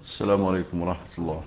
السلام عليكم ورحمة الله.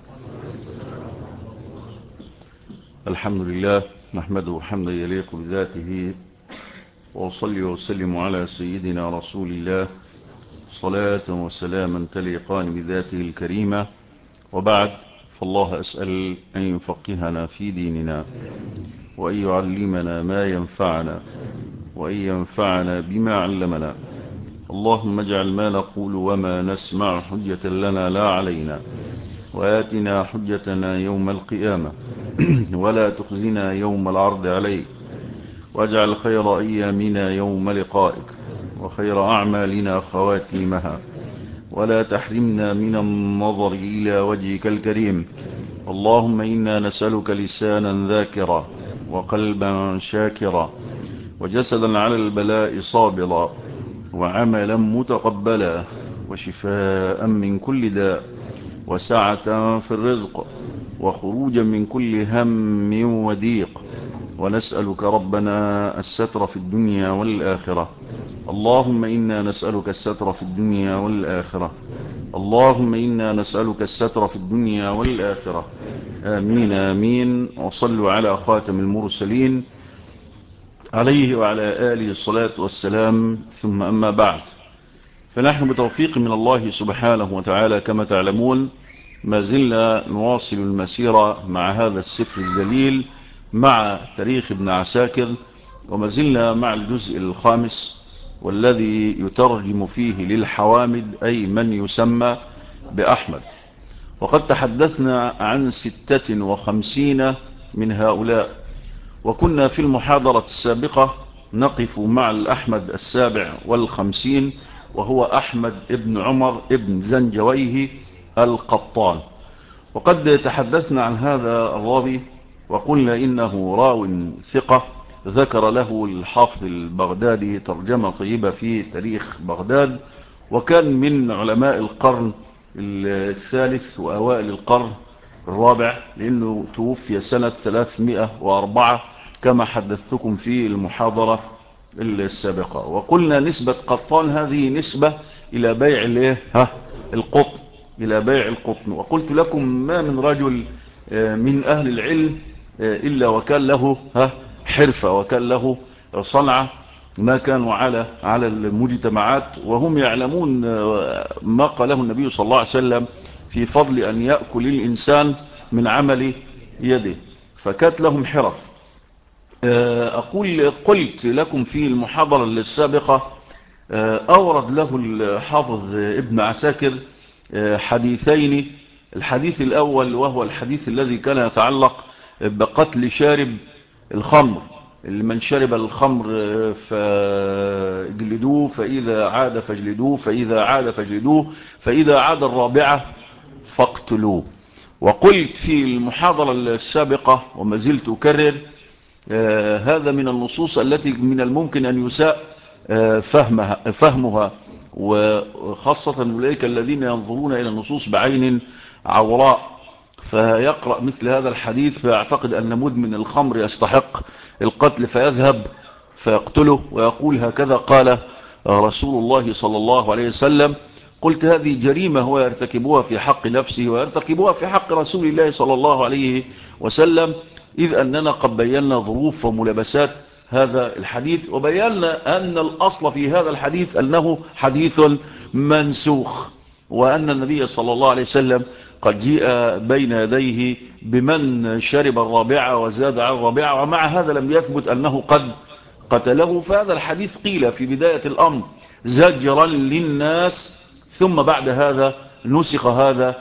الحمد لله نحمده حمدا يليق بذاته، وأصلي وسلم على سيدنا رسول الله صلاة وسلاما تليقان بذاته الكريمة، وبعد، فالله أسأل أن يفقهنا في ديننا، وأن يعلمنا ما ينفعنا، وأن ينفعنا بما علمنا. اللهم اجعل ما نقول وما نسمع حجة لنا لا علينا، وآتنا حجتنا يوم القيامة ولا تخزنا يوم العرض عليك، واجعل خير أيامنا يوم لقائك، وخير أعمالنا خواتيمها، ولا تحرمنا من النظر إلى وجهك الكريم. اللهم إنا نسألك لسانا ذاكرا، وقلبا شاكرا، وجسدا على البلاء صابرا، وعملا متقبلا، وشفاء من كل داء، وسعة في الرزق، وخروجا من كل هم وضيق. ونسألك ربنا الستر في الدنيا والآخرة. اللهم إنا نسألك الستر في الدنيا والآخرة. اللهم إنا نسألك الستر في الدنيا والآخرة. آمين آمين. وصلوا على خاتم المرسلين عليه وعلى آله الصلاة والسلام. ثم أما بعد، فنحن بتوفيق من الله سبحانه وتعالى كما تعلمون ما زلنا نواصل المسيرة مع هذا السفر الجليل، مع تاريخ ابن عساكر، وما زلنا مع الجزء الخامس، والذي يترجم فيه للحوامد أي من يسمى بأحمد. وقد تحدثنا عن 56 من هؤلاء، وكنا في المحاضرة السابقة نقف مع الأحمد 57، وهو أحمد ابن عمر ابن زنجويه القطان. وقد تحدثنا عن هذا الراوي وقلنا إنه راو ثقة، ذكر له الحافظ البغدادي ترجمة طيبة في تاريخ بغداد، وكان من علماء القرن الثالث وأوائل القرن الرابع، لأنه توفي سنة 304 كما حدثتكم في المحاضرة السابقة. وقلنا نسبة قطان هذه نسبة إلى بيع القطن، إلى بيع القطن. وقلت لكم ما من رجل من أهل العلم إلا وكان له حرفة، وكان له صنعة، ما كانوا على المجتمعات وهم يعلمون ما قاله النبي صلى الله عليه وسلم في فضل أن يأكل الإنسان من عمل يده، فكانت لهم حرف. قلت لكم في المحاضرة السابقة أورد له الحافظ ابن عساكر حديثين. الحديث الأول وهو الحديث الذي كان يتعلق بقتل شارب الخمر، من شرب الخمر فاجلدوه، فإذا عاد فاجلدوه، فإذا عاد فاجلدوه، فإذا عاد الرابعة فاقتلوه. وقلت في المحاضرة السابقة وما زلت أكرر، هذا من النصوص التي من الممكن أن يساء فهمها، وخاصة أولئك الذين ينظرون إلى النصوص بعين عوراء، فيقرأ مثل هذا الحديث فيعتقد أن مدمن الخمر يستحق القتل، فيذهب فيقتله ويقول هكذا قال رسول الله صلى الله عليه وسلم. قلت هذه جريمة هو يرتكبها في حق نفسه ويرتكبها في حق رسول الله صلى الله عليه وسلم، إذ أننا قد بينا ظروف وملابسات هذا الحديث، وبينا أن الأصل في هذا الحديث أنه حديث منسوخ، وأن النبي صلى الله عليه وسلم قد جاء بين يديه بمن شرب الرابعة وزاد على الرابعة، ومع هذا لم يثبت أنه قد قتله. فهذا الحديث قيل في بداية الأمر زجرا للناس، ثم بعد هذا نسخ هذا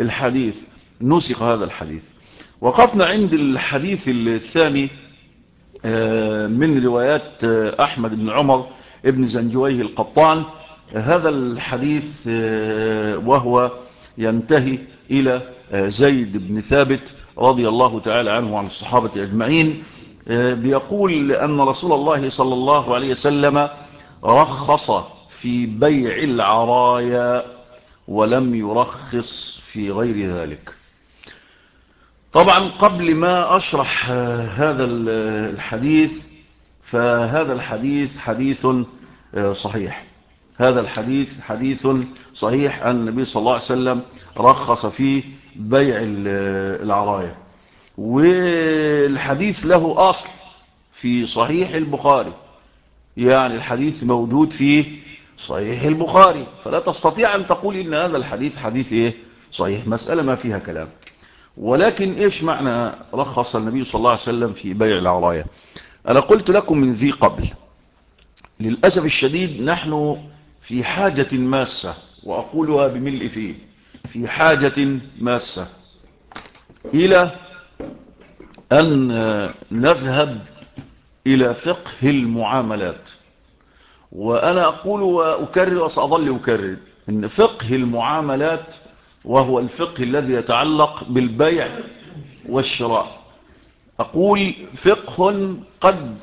الحديث. وقفنا عند الحديث الثاني من روايات أحمد بن عمر ابن زنجويه القطان. هذا الحديث وهو ينتهي إلى زيد بن ثابت رضي الله تعالى عنه وعن الصحابة أجمعين، بيقول أن رسول الله صلى الله عليه وسلم رخص في بيع العرايا ولم يرخص في غير ذلك. طبعا قبل ما أشرح هذا الحديث، فهذا الحديث حديث صحيح، هذا الحديث حديث صحيح أن النبي صلى الله عليه وسلم رخص في بيع العراية. والحديث له أصل في صحيح البخاري، يعني الحديث موجود في صحيح البخاري، فلا تستطيع أن تقول إن هذا الحديث حديث إيه صحيح، مسألة ما فيها كلام. ولكن إيش معنى رخص النبي صلى الله عليه وسلم في بيع العراية؟ أنا قلت لكم من ذي قبل، للأسف الشديد نحن في حاجة ماسة، وأقولها بملء فيه، في حاجة ماسة إلى أن نذهب إلى فقه المعاملات. وأنا أقول وأكرر وسأظل أكرر إن فقه المعاملات وهو الفقه الذي يتعلق بالبيع والشراء، أقول فقه قد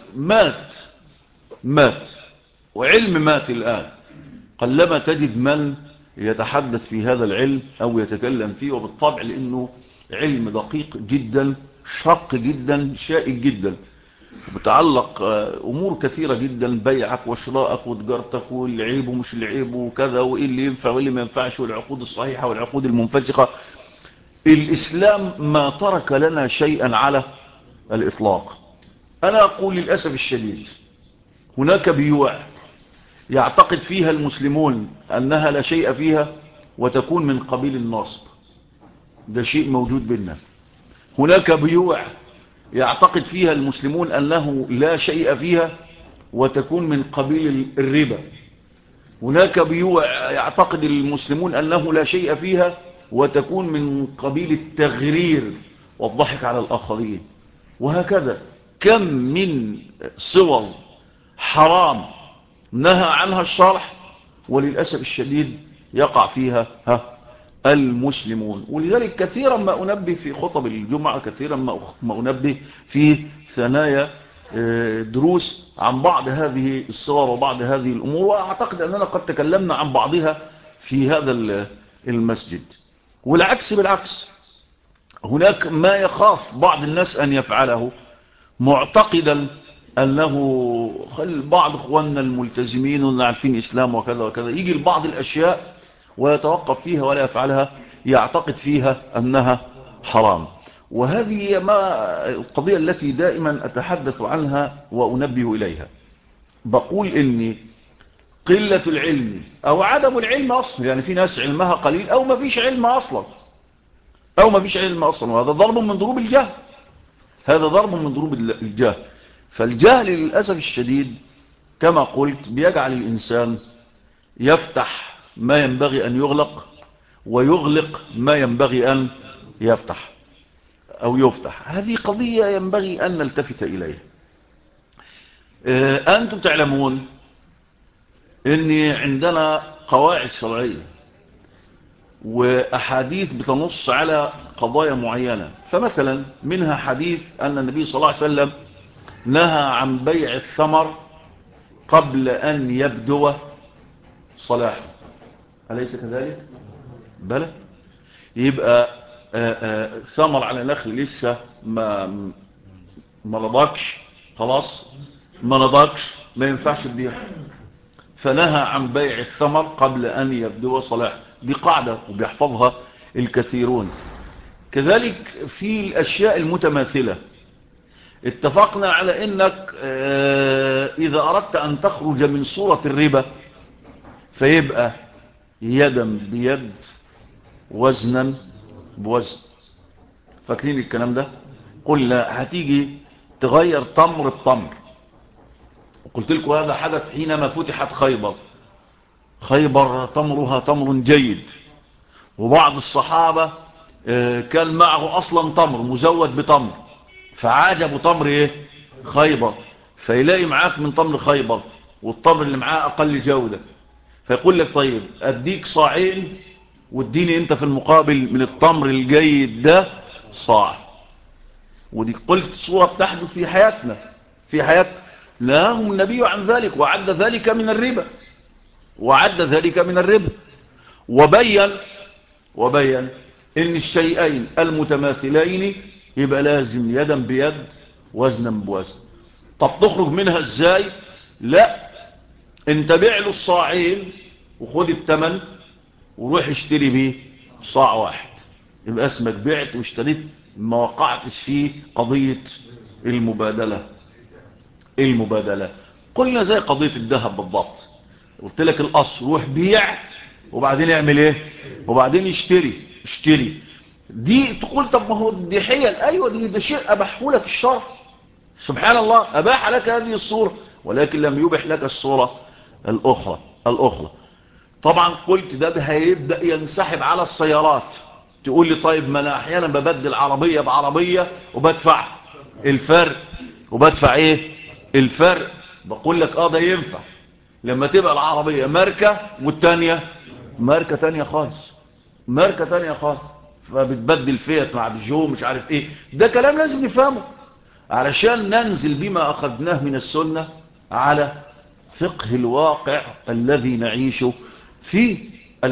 مات وعلم مات الآن. قلما تجد من يتحدث في هذا العلم أو يتكلم فيه، وبالطبع لأنه علم دقيق جدا، شق جدا، شائك جدا، بتعلق أمور كثيرة جدا، بيعك وشراءك وتجارتك والعيب ومش العيب وكذا، وإيه اللي ينفع وإيه اللي ما ينفعش، والعقود الصحيحة والعقود المنفسخة. الإسلام ما ترك لنا شيئا على الإطلاق. أنا أقول للأسف الشديد هناك بيوع يعتقد فيها المسلمون أنها لا شيء فيها وتكون من قبيل النصب، ده شيء موجود بيننا. هناك بيوع يعتقد فيها المسلمون أنه لا شيء فيها وتكون من قبيل الربا. هناك بيوع يعتقد المسلمون أنه لا شيء فيها وتكون من قبيل التغرير والضحك على الآخرين. وهكذا كم من صور حرام نهى عنها الشرع، وللأسف الشديد يقع فيها المسلمون. ولذلك كثيرا ما أنبه في خطب الجمعة، كثيرا ما أنبه في ثنايا دروس عن بعض هذه الصور وبعض هذه الأمور، وأعتقد أننا قد تكلمنا عن بعضها في هذا المسجد. والعكس بالعكس، هناك ما يخاف بعض الناس أن يفعله معتقدا أنه بعض إخواننا الملتزمين واللي عارفين إسلام وكذا وكذا، يجي لبعض الأشياء ويتوقف فيها ولا يفعلها، يعتقد فيها أنها حرام. وهذه ما القضية التي دائما أتحدث عنها وأنبه إليها. بقول إني قلة العلم أو عدم العلم أصلا، يعني في ناس علمها قليل أو ما فيش علم أصلا، وهذا ضرب من ضروب الجهل، هذا ضرب من ضروب الجهل. فالجهل للأسف الشديد كما قلت بيجعل الإنسان يفتح ما ينبغي أن يغلق ويغلق ما ينبغي أن يفتح أو يفتح. هذه قضية ينبغي أن نلتفت إليها. أنتم تعلمون أن عندنا قواعد شرعية وأحاديث بتنص على قضايا معينة. فمثلا منها حديث أن النبي صلى الله عليه وسلم نهى عن بيع الثمر قبل أن يبدو صلاحه، أليس كذلك؟ بلى. يبقى ثمر على نخل لسه ما نضجش، خلاص ما نضجش، ما ينفعش تبيع، فنهى عن بيع الثمر قبل أن يبدو صلاحه. دي قاعدة وبيحفظها الكثيرون. كذلك في الأشياء المتماثلة اتفقنا على أنك إذا أردت أن تخرج من صورة الربا فيبقى يدا بيد وزنا بوزن. فاكرين الكلام ده؟ قلنا هتيجي تغير تمر بتمر، وقلت لكم هذا حدث حينما فتحت خيبر تمرها تمر جيد، وبعض الصحابة كان معه أصلا تمر مزود بتمر، فعجبوا تمر ايه خيبر، فيلاقي معاك من تمر خيبر والتمر اللي معاه أقل جودة، فيقول لك طيب أديك صاعين واديني انت في المقابل من التمر الجيد ده صاع. ودي قلت صورة بتحدث في حياتنا نهاهم النبي عن ذلك وعد ذلك من الربا وبين ان الشيئين المتماثلين يبقى لازم يدا بيد وزنا بوزن. طب تخرج منها ازاي؟ لا، انت بيع له الصاعين وخد الثمن وروح اشتري بيه صاع واحد، يبقى اسمك بعت واشتريت، ما وقعتش في قضية المبادلة. قلنا زي قضية الذهب بالضبط، قلت لك الاصل روح بيع وبعدين يعمل ايه، وبعدين اشتري. دي تقول طب ما هو دي حيل، ايوه ده شيء اباحه لك الشرع، سبحان الله اباح لك هذه الصورة، ولكن لم يبح لك الصورة الاخرى. طبعا قلت ده هيبدأ ينسحب على السيارات. تقول لي طيب ما انا احيانا ببدل عربية بعربية وبدفع الفرق. بقول لك ده ينفع لما تبقى العربية ماركة والتانية ماركة تانية خالص، فبتبدل فيت مع بيجو مش عارف ايه. ده كلام لازم نفهمه علشان ننزل بما اخذناه من السنة على فقه الواقع الذي نعيش فيه.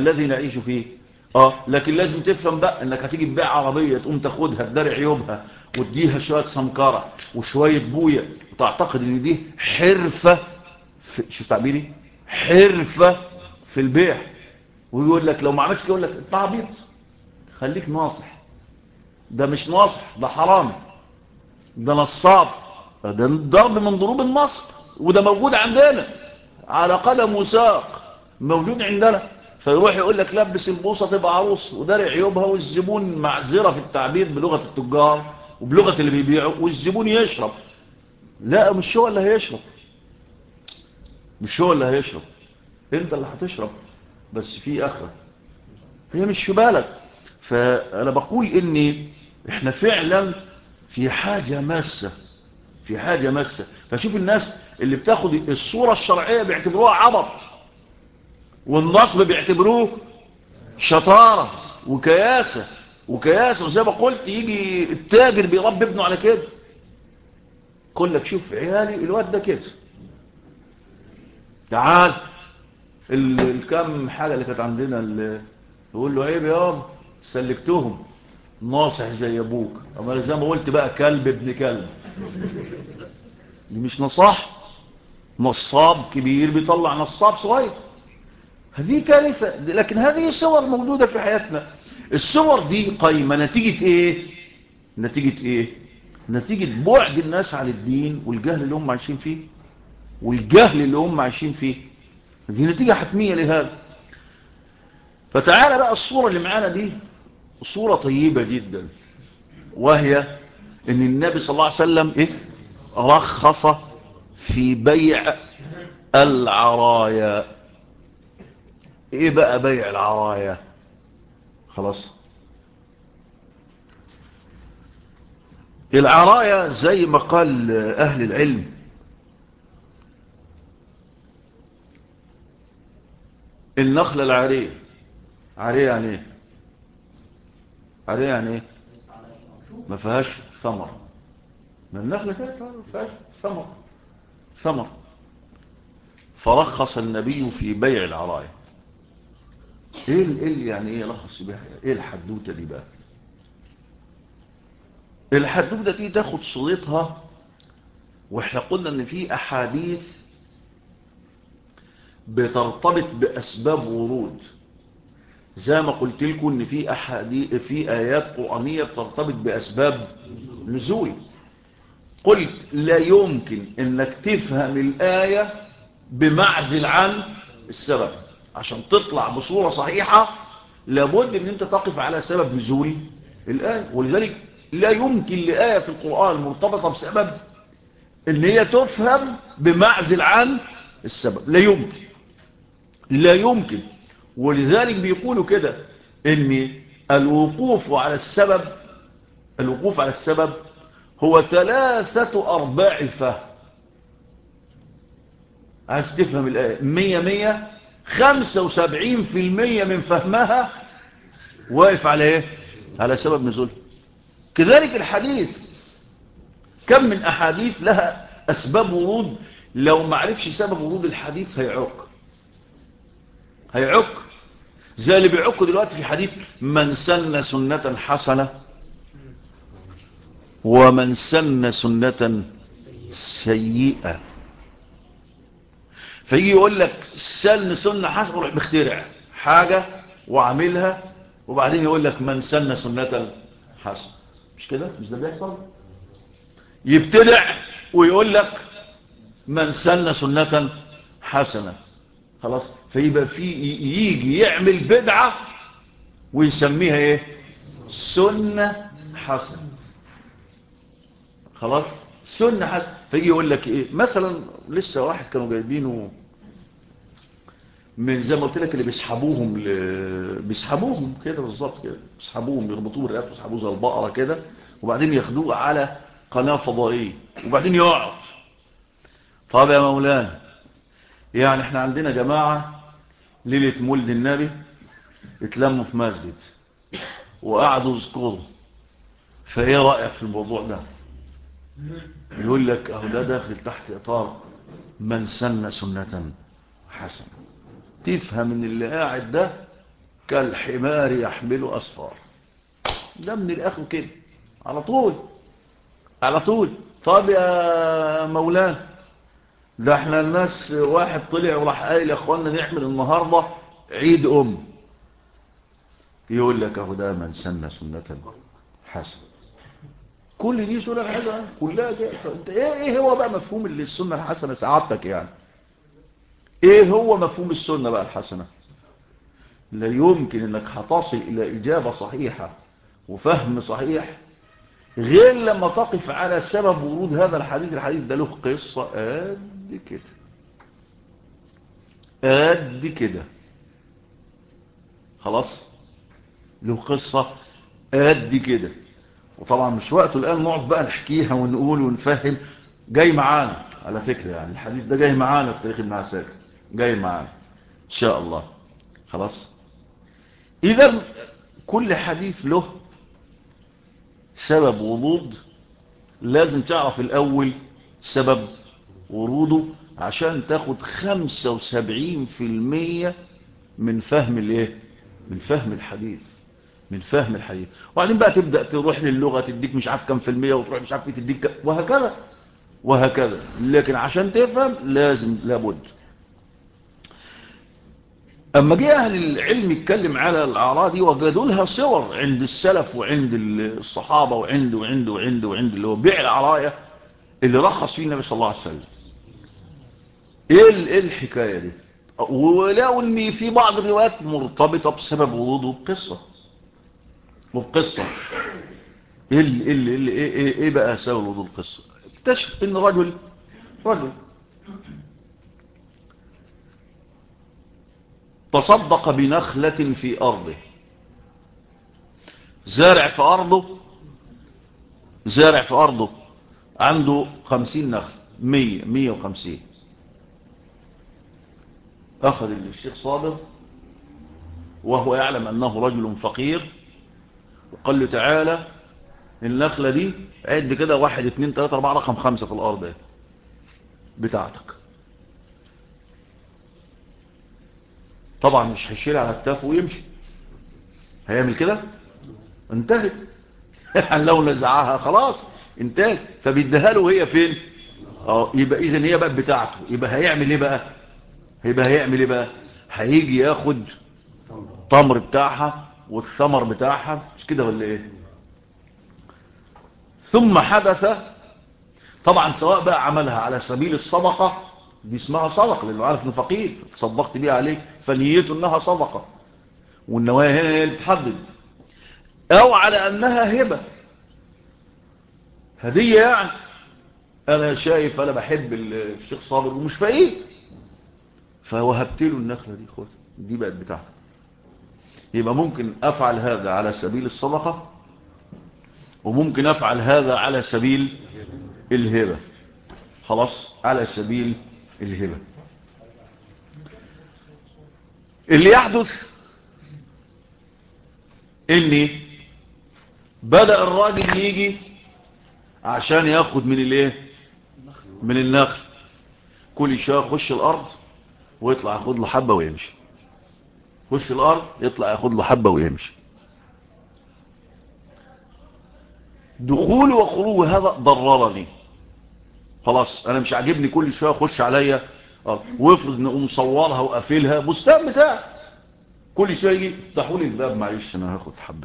لكن لازم تفهم بقى انك هتيجي تبيع عربية تقوم تاخدها تداري عيوبها وتديها شوية سمكرة وشوية بوية وتعتقد ان دي حرفة شوف تعبيري، حرفة في البيع، ويقول لك لو ما عملتش كده يقول لك انت عبيط، خليك ناصح. ده مش ناصح، ده حرام، ده نصاب، ده ضرب من ضروب النصب، وده موجود عندنا على قدم وساق، موجود عندنا. فيروح يقول لك لبس البوصة تبقى عروس وداري عيوبها، والزبون معذرة في التعبير بلغة التجار وبلغة اللي بيبيعوا، والزبون يشرب. لا مش هو اللي هيشرب، انت اللي هتشرب، بس في اخر هي مش في بالك. فانا بقول ان احنا فعلا في حاجة ماسة. فشوف الناس اللي بتاخد الصورة الشرعية بيعتبروها عبط، والنصب بيعتبروه شطارة وكياسة. وزي ما قلت يجي التاجر بيربي ابنه على كده، يقول لك شوف عيالي الواد ده كده، تعال الكام حاجة اللي كانت عندنا اللي يقول له عيب يا سلكتهم ناصح زي ابوك، اما زي ما قلت بقى كلب ابن كلب. دي مش نصاب كبير بيطلع نصاب صغير، هذه كارثة. لكن هذه صور موجودة في حياتنا. الصور دي قايمة نتيجة ايه؟ نتيجة بعد الناس عن الدين والجهل اللي هم عايشين فيه. دي نتيجة حتمية لهذا. فتعالى بقى الصورة اللي معانا دي صورة طيبة جدا، وهي ان النبي صلى الله عليه وسلم رخص في بيع العرايا. ايه بقى بيع العرايا؟ خلاص، العرايا زي ما قال اهل العلم النخلة العارية. عارية يعني ايه؟ ما فيهاش ثمر. ما النخلة كده ما فيهاش ثمر. فرخص النبي في بيع العرايا. ايه يعني ايه لخص بيها؟ ايه الحدوتة دي بقى؟ الحدوتة دي تاخد صورتها، واحنا قلنا ان في احاديث بترتبط باسباب ورود، زي ما قلت لكم ان في احاديث في ايات قرآنية بترتبط باسباب نزول. قلت لا يمكن انك تفهم الآية بمعزل عن السبب. عشان تطلع بصورة صحيحة لابد ان انت تقف على سبب نزول الآية. ولذلك لا يمكن لآية في القرآن مرتبطة بسبب ان هي تفهم بمعزل عن السبب، لا يمكن. ولذلك بيقولوا كده ان الوقوف على السبب هو 3/4 الفهم. عايز تفهم الآية 100 75% من فهمها واقف على ايه؟ على سبب نزولها. كذلك الحديث، كم من أحاديث لها أسباب ورود، لو ما عرفش سبب ورود الحديث هيعك. زي اللي بيعكوا دلوقتي في حديث من سن سنة حسنة ومن سن سنة سيئة. فيجي يقول لك سن سنة حسنة، ويروح بيخترع حاجة وعاملها، وبعدين يقول لك من سن سنة حسنة. مش كده؟ مش ده بيحصل؟ يبتدع ويقول لك من سن سنة حسنة. خلاص، فيبقى يجي يعمل بدعة ويسميها ايه؟ سنة حسنة. خلاص، سنة حسنة. فيجي يقول لك ايه مثلا، لسه واحد كانوا جايبينه من زي ما قلت لك اللي بيسحبوهم كده بالظبط كده، بيسحبوهم يربطوه بالرقبه ويسحبوه زي البقره كده، وبعدين ياخدوه على قناه فضائيه وبعدين يقعد. طب يا مولانا، يعني احنا عندنا جماعه ليله مولد النبي اتلموا في مسجد وقعدوا يذكروا، فايه رايك في الموضوع ده؟ يقول لك اهو ده داخل تحت اطار من سن سنه حسنه. تفهم ان اللي قاعد ده كالحمار يحمل أسفار. ده من الآخر كده على طول على طول. طب يا مولانا، ده احنا الناس واحد طلع وراح قال يا اخوانا نعمل النهاردة عيد يقول لك اهو ده من سن سنة حسنة. كل دي سنة حسنة كلها كده. انت ايه هو بقى مفهوم اللي السنة الحسنة سعادتك يعني؟ ايه هو مفهوم السنة بقى الحسنة؟ لا يمكن انك هتصل الى اجابة صحيحة وفهم صحيح غير لما تقف على سبب ورود هذا الحديث. الحديث ده له قصة قد كده قد كده. خلاص، له قصة قد كده. وطبعا مش وقته الآن نقعد بقى نحكيها ونقول ونفهم. جاي معانا على فكرة، يعني الحديث ده جاي معانا في تاريخ ابن عساكر، جاي معانا إن شاء الله. خلاص، إذا كل حديث له سبب ورود. لازم تعرف الأول سبب وروده عشان تاخد 75% من فهم الايه، من فهم الحديث، من فهم الحديث. وبعدين بقى تبدأ تروح للغة تديك مش عارف كم في المية، وتروح مش عارف ايه تديك وهكذا وهكذا. لكن عشان تفهم لازم لابد. اما جه اهل العلم يتكلم على الاعراض دي وجدوا لها صور عند السلف وعند الصحابة وعند اللي هو بيع العراية اللي رخص فيه النبي صلى الله عليه وسلم. ايه الحكاية دي؟ ولو ان في بعض الروايات مرتبطة بسبب وروده وبقصة. ايه بقى سبب وروده القصة؟ اكتشف ان رجل تصدق بنخلة في ارضه. زارع في ارضه عنده 50 نخل، 150. اخذ الشيخ صابر وهو يعلم انه رجل فقير، وقال له تعالى النخلة دي عد كده 1 2 3 4 رقم 5 في الارض بتاعتك. طبعا مش هيشيلها على كتافه ويمشي، هيعمل كده انتهت. لو نزعها خلاص انتهت. فبيديها له وهي فين؟ يبقى اذا هي بقى بتاعته. يبقى هيعمل ايه بقى؟ هيجي ياخد التمر بتاعها والثمر بتاعها، مش كده ولا ايه؟ ثم حدث طبعا، سواء بقى عملها على سبيل الصدقة، دي اسمها صدقة لانه عارف انه فقير تصدقت بيها عليه، فنيته انها صدقة والنوايا هنا هي اللي بتحدد، او على انها هبة هدية. يعني انا شايف انا بحب الشيخ صابر ومش فقير، فوهبت له النخلة دي، خد دي بقت بتاعته. يبقى ممكن افعل هذا على سبيل الصدقة، وممكن افعل هذا على سبيل الهبة. خلاص، على سبيل الهبة. اللي يحدث اني بدأ الراجل يجي عشان ياخد من الايه، من النخل. كل شويه يخش الارض ويطلع ياخد له حبه ويمشي، يخش الارض يطلع ياخد له حبه ويمشي. دخوله وخروجه هذا ضررني. خلاص انا مش عاجبني كل شويه يخش عليا وافرض انه مصورها وقافلها بستان بتاعك، كل شويه يجي افتحوا لي الباب معلش انا هاخد حبه،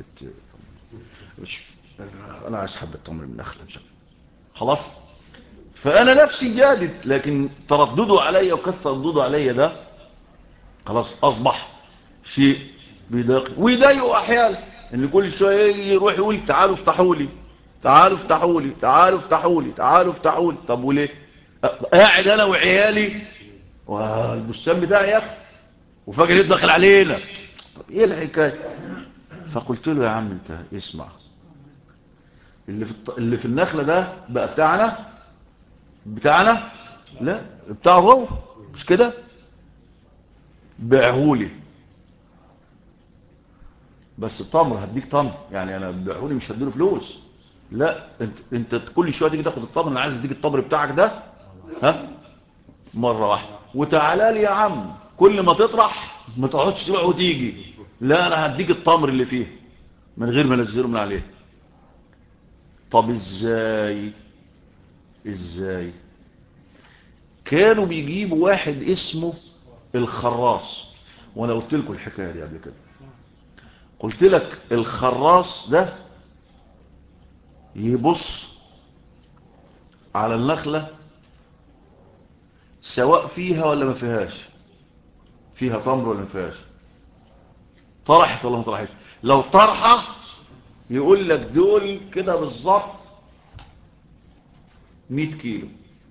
انا عايز حبه تمر من نخله مش عارف. خلاص. فانا نفسي جادد، لكن تردده عليا وكثر ردوده عليا ده خلاص اصبح شيء بيضايق ويضايقه احيانا، ان كل شويه يروح يقول تعالوا افتحوا لي، تعالوا افتحوا لي، تعالوا افتحوا لي، تعالوا افتحوا لي. طب وليه؟ قاعد انا وعيالي والبستان بتاعي يا اخي وفجأة يدخل علينا، طب ايه الحكايه؟ فقلت له يا عم انت اسمع، اللي في النخله ده بقى بتاعنا لا بتاعه هو، مش كده؟ بيعهولي بس التمر هديك تمر، يعني انا بيعهولي مش هديله فلوس، لا انت كل شويه تيجي تاخد التمر، انا عايز اديك التمر بتاعك ده ها مره واحده، وتعالى لي يا عم كل ما تطرح ما تقعدش تروح وتيجي، لا انا هديك التمر اللي فيه من غير ما انزله من عليه. طب ازاي كانوا بيجيبوا واحد اسمه الخراص، وانا قلت لكم الحكايه دي قبل كده، قلت لك الخراص ده يبص على النخله سواء فيها ولا ما فيهاش، فيها تمر ولا ما فيهاش، طرحت ولا ما طرحتش، لو طرحه يقول لك دول كده بالظبط 100 كيلو،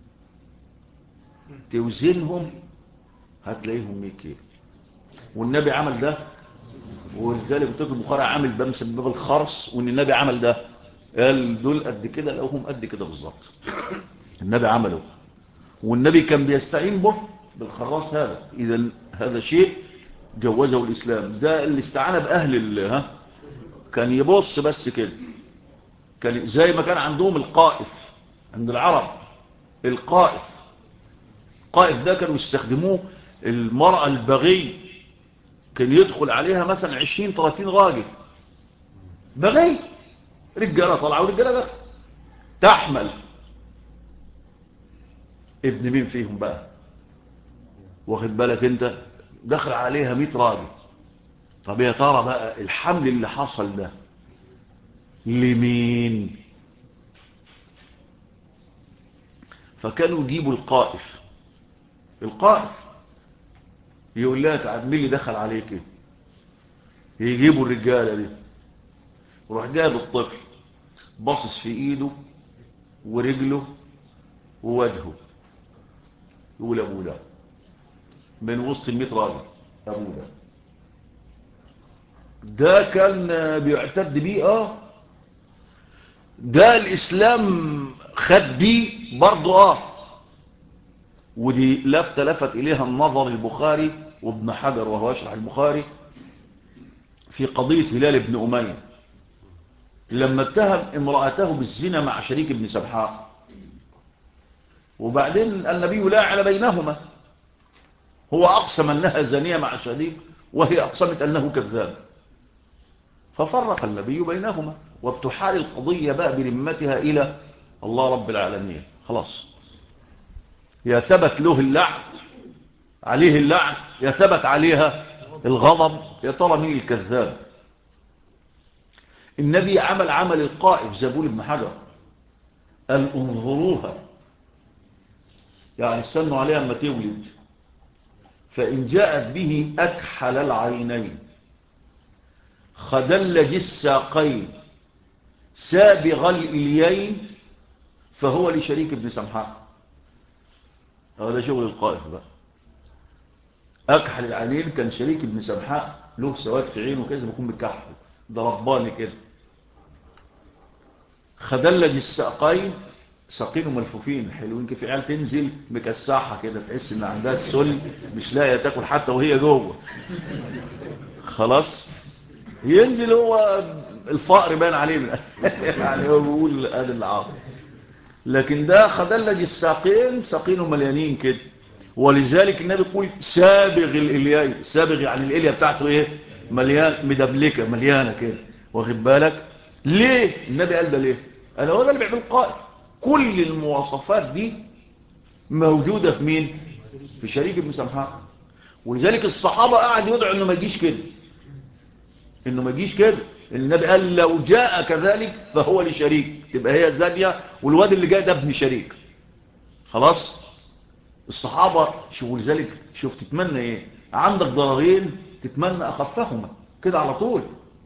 توزنهم هتلاقيهم 100 كيلو. والنبي عمل ده، ولذلك بتقول البخاري عامل بمس باب الخرص، وان النبي عمل ده قال دول قد كده لو هم قد كده بالظبط، النبي عمله، والنبي كان بيستعين به بالخراص هذا. اذا هذا شيء جوزه الاسلام، ده اللي استعان باهل كان يبص بس كده، كان زي ما كان عندهم القائف عند العرب، القائف ده كانوا يستخدموه، المرأة البغي كان يدخل عليها مثلا 20-30 راجل بغي، رجالة طلعوا ورجالة دخل، تحمل ابن مين فيهم بقى؟ واخد بالك انت؟ دخل عليها 100 راجل. طب يا ترى بقى الحمل اللي حصل ده لمين؟ فكانوا يجيبوا القائف يقول لها تعال مين اللي دخل عليك ايه؟ يجيبوا الرجاله دي، وراح جاب الطفل باصص في ايده ورجله ووجهه، يقول ابوه ده من وسط ال100 راجل، ابوه ده كان بيعتد بيه. ده الاسلام خد بيه برضه. ودي لفت اليها النظر البخاري وابن حجر وهو يشرح البخاري في قضية هلال بن أمية لما اتهم امرأته بالزنا مع شريك بن سبحاء، وبعدين النبي لاعن بينهما، هو أقسم أنها زانية مع شريك وهي أقسمت أنه كذاب، ففرق النبي بينهما وابتحال القضية بقى برمتها إلى الله رب العالمين. خلاص، يا ثبت له اللعن عليه اللعن، يا ثبت عليها الغضب، يا ترى مين الكذاب؟ النبي عمل القائف زبول بن حجر، قال انظروها، يعني استنوا عليها اما تولد، فإن جاءت به أكحل العينين خدلج الساقين سابغ الإليين فهو لشريك ابن سمحاء. هذا شغل القائف بقى. أكحل العينين كان شريك ابن سمحاء له سواد في عينه كذا بيكون بالكحل، ده رباني كده. خدلج الساقين، ساقين وملفوفين حلوين كيف، عيال تنزل مكساحة كده تحس ان عندها السل مش لاقيه تاكل حتى وهي جوه. خلاص ينزل هو الفقر باين عليه من يعني هو بيقول ادي العار، لكن ده خدلج الساقين، ساقينه مليانين كده. ولذلك النبي يقول سابغ الالياء، سابغ يعني الاليه بتاعته ايه؟ مليان، مدبلكه مليانه كده، واخد بالك؟ ليه النبي قال ده ليه؟ انا هو ده اللي بيعمل قائف. كل المواصفات دي موجوده في مين؟ في شريك ابن سمحان. ولذلك الصحابة قاعد يدعو انه ما يجيش كده، انه ما يجيش كده. النبي قال لو جاء كذلك فهو لشريك، تبقى هي زانية والواد اللي جاي ده ابن شريك. خلاص الصحابة شوفوا، لذلك شوف تتمنى ايه؟ عندك ضررين تتمنى اخفهما كده على طول،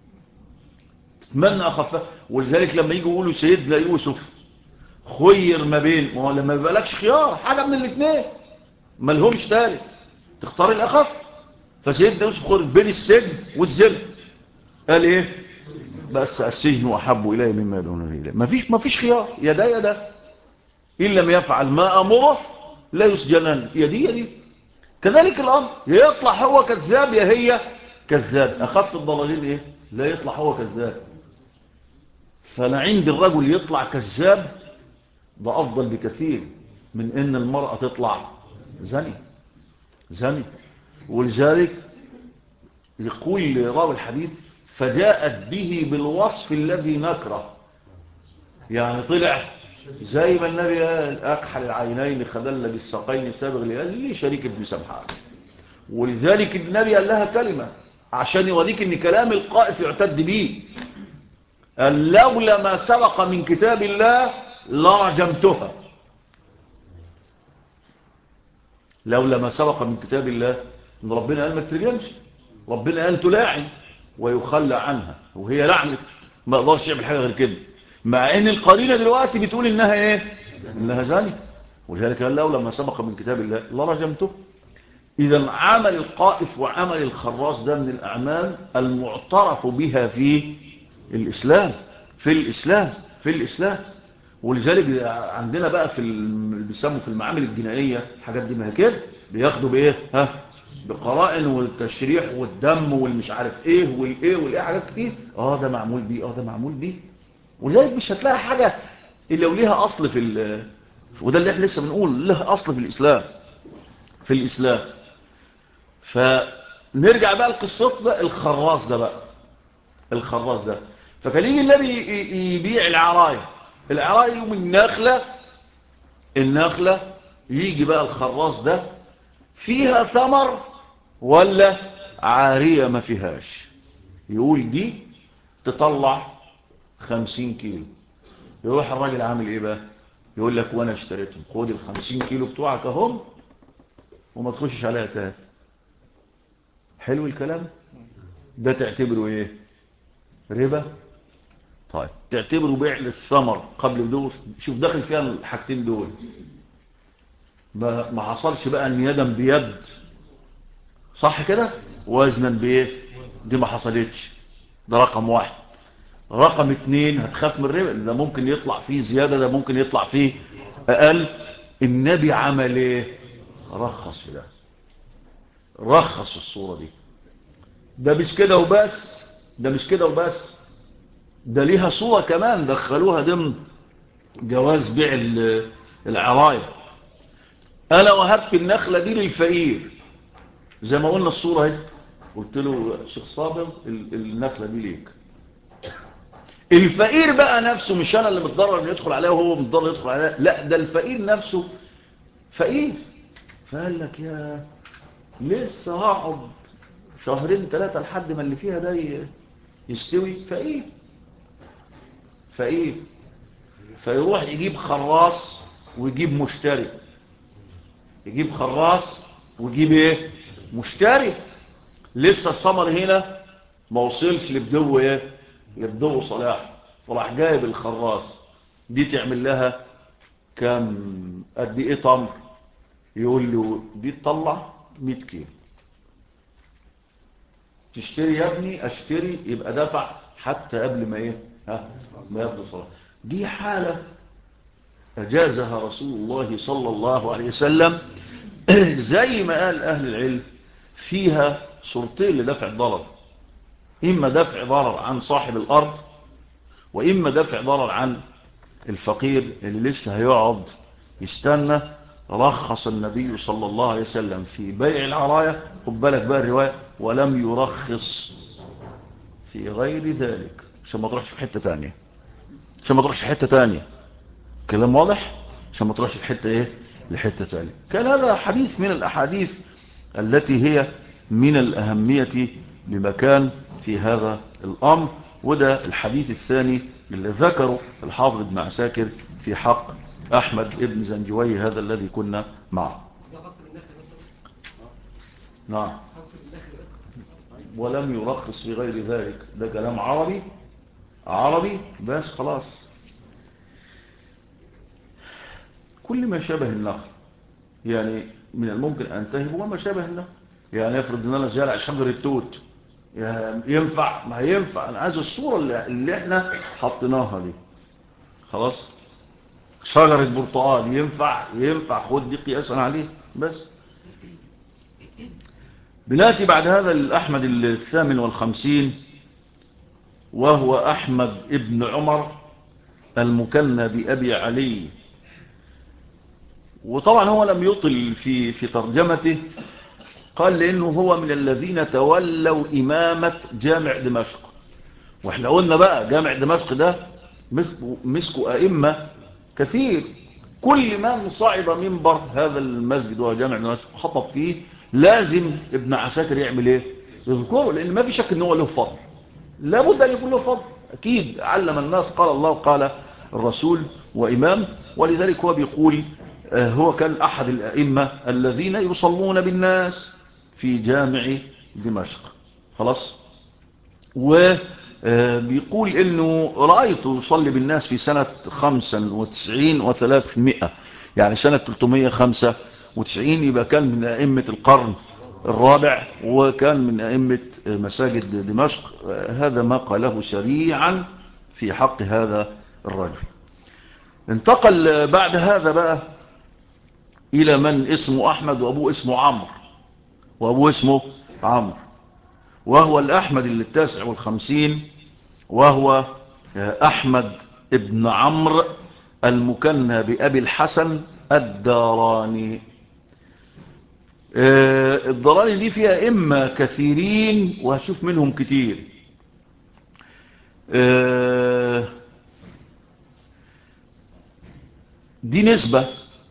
تتمنى اخفه. ولذلك لما يجوا يقولوا سيدنا يوسف خير ما بين، ما هو لما يبقالكش خيار حاجة من الاثنين ما لهمش تالت، تختار الاخف. فسيدنا يوسف خير بين السجن والزنا، قال ايه؟ بس السجن احب الي مما يدعونني اليه. ما فيش خيار، يا ده يا ده، ان لم يفعل ما امره لا يسجنن، يا دي يا دي. كذلك الامر، يا يطلع هو كذاب يا هي كذاب. اخف الضلالين ايه؟ لا يطلع هو كذاب. فانا عند الرجل يطلع كذاب ده افضل بكثير من ان المرأة تطلع زني. ولذلك يقول راوي الحديث فجاءت به بالوصف الذي نكره، يعني طلع زي ما النبي قال اكحل العينين خدلج الساقين سابغ لي شريك ابن سمحان. ولذلك النبي قال لها كلمة عشان يوريك ان كلام القائف يعتد به، قال لولا ما سبق من كتاب الله لرجمتها. لولا ما سبق من كتاب الله، ان ربنا قال ما ترجمش، ربنا قال تلاعن ويخلى عنها، وهي لعنت ما اقدرش يعمل حاجه غير كده، مع ان القرينه دلوقتي بتقول انها ايه؟ انها زاني. ولذلك قال لولا ما سبق من كتاب الله لرجمته. اذا عمل القائف وعمل الخراص ده من الاعمال المعترف بها في الاسلام. ولذلك عندنا بقى في بيسموا في المعامل الجنائيه الحاجات دي، ما هي كده بياخدوا بايه؟ بقرائن والتشريح والدم والمش عارف ايه والايه حاجات كتير. ده معمول بيه، ده معمول بيه. ولذلك مش هتلاقي حاجه الا وليها اصل وده اللي احنا لسه بنقول لها اصل في الاسلام. فنرجع بقى لقصتنا الخراص ده. فكان يجي النبي يبيع العراية يوم النخلة يجي بقى الخراص ده فيها ثمر ولا عارية ما فيهاش، يقول دي تطلع 50 كيلو. يروح الراجل عامل ايه بقى؟ يقول لك وانا اشتريتهم، خد 50 كيلو بتوعك اهم وما تخشش عليها تاني. حلو الكلام ده، تعتبره ايه؟ ربا؟ طيب تعتبره بيع للثمر قبل دول. شوف داخل فيها الحاجتين دول، ما حصلش بقى ان يدا بيد، صح كده؟ وزنا بايه؟ دي ما حصلتش. ده رقم واحد. رقم 2 هتخاف من الربا، ده ممكن يطلع فيه زيادة، ده ممكن يطلع فيه اقل. النبي عمل ايه؟ رخص في ده، رخص في الصورة دي. ده مش كده وبس، ده ليها صورة كمان دخلوها ضمن جواز بيع العراية. انا وهبت النخلة دي للفقير زي ما قلنا الصورة اهي، قلت له شيخ صابر النخلة دي ليك. الفقير بقى نفسه، مش انا اللي متضرر يدخل عليها وهو متضرر يدخل عليها، لا ده الفقير نفسه فقير، فقال لك يا لسه هقعد 2-3 لحد ما اللي فيها ده يستوي. فقير فيروح يجيب خراص ويجيب مشتري، يجيب خراص ويجيب ايه؟ مشتري. لسه الثمر هنا ما وصلش لبدو ايه؟ لبدو صلاح. فراح جايب الخراص دي تعمل لها كام قد ايه تمر؟ يقول له دي تطلع 100 كيلو. تشتري يا ابني؟ اشتري. يبقى دفع حتى قبل ما ايه؟ ما يبدو صلاح. دي حالة أجازها رسول الله صلى الله عليه وسلم زي ما قال أهل العلم فيها صورتين لدفع الضرر، إما دفع ضرر عن صاحب الأرض، وإما دفع ضرر عن الفقير اللي لسه هيقعد يستنى. رخص النبي صلى الله عليه وسلم في بيع العراية، خد بالك بقى الرواية، ولم يرخص في غير ذلك، عشان ما تروحش في حتة تانية. كلام واضح؟ عشان ما تروحش في حتة ايه لحتة تانية. كان هذا حديث من الأحاديث التي هي من الأهمية بمكان في هذا الأمر. وده الحديث الثاني اللي ذكره الحافظ ابن عساكر في حق أحمد ابن زنجوي هذا الذي كنا معه. نعم، ولم يرخص في غير ذلك، ده كلام عربي بس خلاص. كل ما شابه النخل، يعني من الممكن أن تهب وما شابه النخل. يعني يفرض ان انا زارع شجر التوت، ينفع؟ ما ينفع. انا عايز الصورة اللي احنا حطيناها دي. خلاص، شجرة برتقال ينفع خد دي قياسا عليه. بس بناتي بعد هذا الأحمد 58، وهو أحمد ابن عمر المكنى بأبي علي. وطبعا هو لم يطل في ترجمته، قال لأنه هو من الذين تولوا إمامة جامع دمشق. واحنا قلنا بقى جامع دمشق ده مسكوا أئمة كثير. كل من صعد منبر هذا المسجد وهو جامع دمشق خطب فيه لازم ابن عساكر يعمل ايه؟ يذكره، لأن ما في شك ان هو له فضل، لابد أن يكون له فضل. أكيد علم الناس قال الله وقال الرسول وإمام. ولذلك هو بيقول هو كان أحد الأئمة الذين يصلون بالناس في جامع دمشق. خلاص. وبيقول إنه رأيته يصلي بالناس في سنة 95 و300، يعني سنة 395. يبقى كان من أئمة القرن الرابع، وكان من أئمة مساجد دمشق. هذا ما قاله سريعا في حق هذا الرجل. انتقل بعد هذا بقى إلى من اسمه أحمد وأبوه اسمه عمرو، وهو الأحمد 59، وهو أحمد ابن عمرو المكنى بأبي الحسن الداراني. الداراني دي فيها إما كثيرين وهشوف منهم كتير. دي نسبة،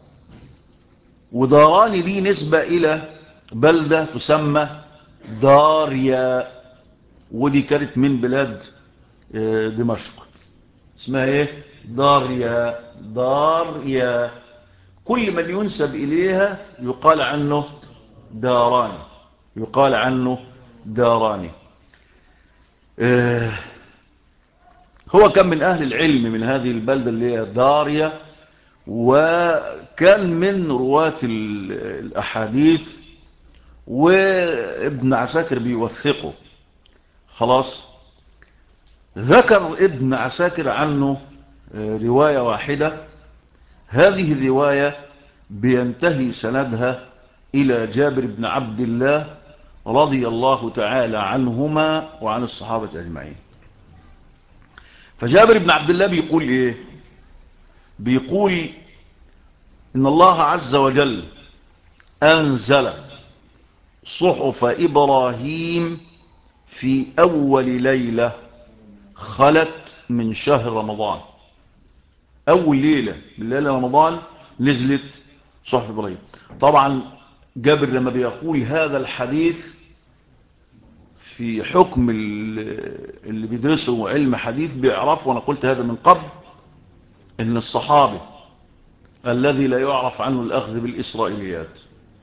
وداراني دي نسبة إلى بلدة تسمى داريا، ودي كانت من بلاد دمشق. اسمها ايه؟ داريا. كل من ينسب إليها يقال عنه داراني. هو كان من أهل العلم من هذه البلدة اللي هي داريا، وكان من رواة الأحاديث، وابن عساكر بيوثقه. خلاص. ذكر ابن عساكر عنه رواية واحدة. هذه الرواية بينتهي سندها إلى جابر بن عبد الله رضي الله تعالى عنهما وعن الصحابة أجمعين. فجابر بن عبد الله بيقول إيه؟ بيقول إن الله عز وجل أنزل صحف إبراهيم في أول ليلة خلت من شهر رمضان. أول ليلة من ليلة رمضان نزلت صحف إبراهيم. طبعا جابر لما بيقول هذا الحديث في حكم اللي بيدرسوا علم حديث بيعرفوا، وأنا قلت هذا من قبل، إن الصحابي الذي لا يعرف عنه الأخذ بالإسرائيليات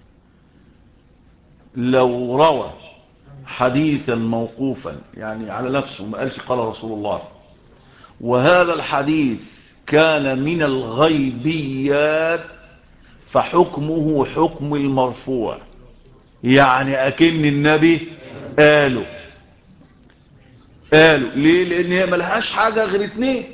لو روى حديثا موقوفا يعني على نفسه، ما قالش قال رسول الله، وهذا الحديث كان من الغيبيات، فحكمه حكم المرفوع، يعني أكن النبي قالوا ليه؟ لأن هي ملهاش حاجة غير اتنين،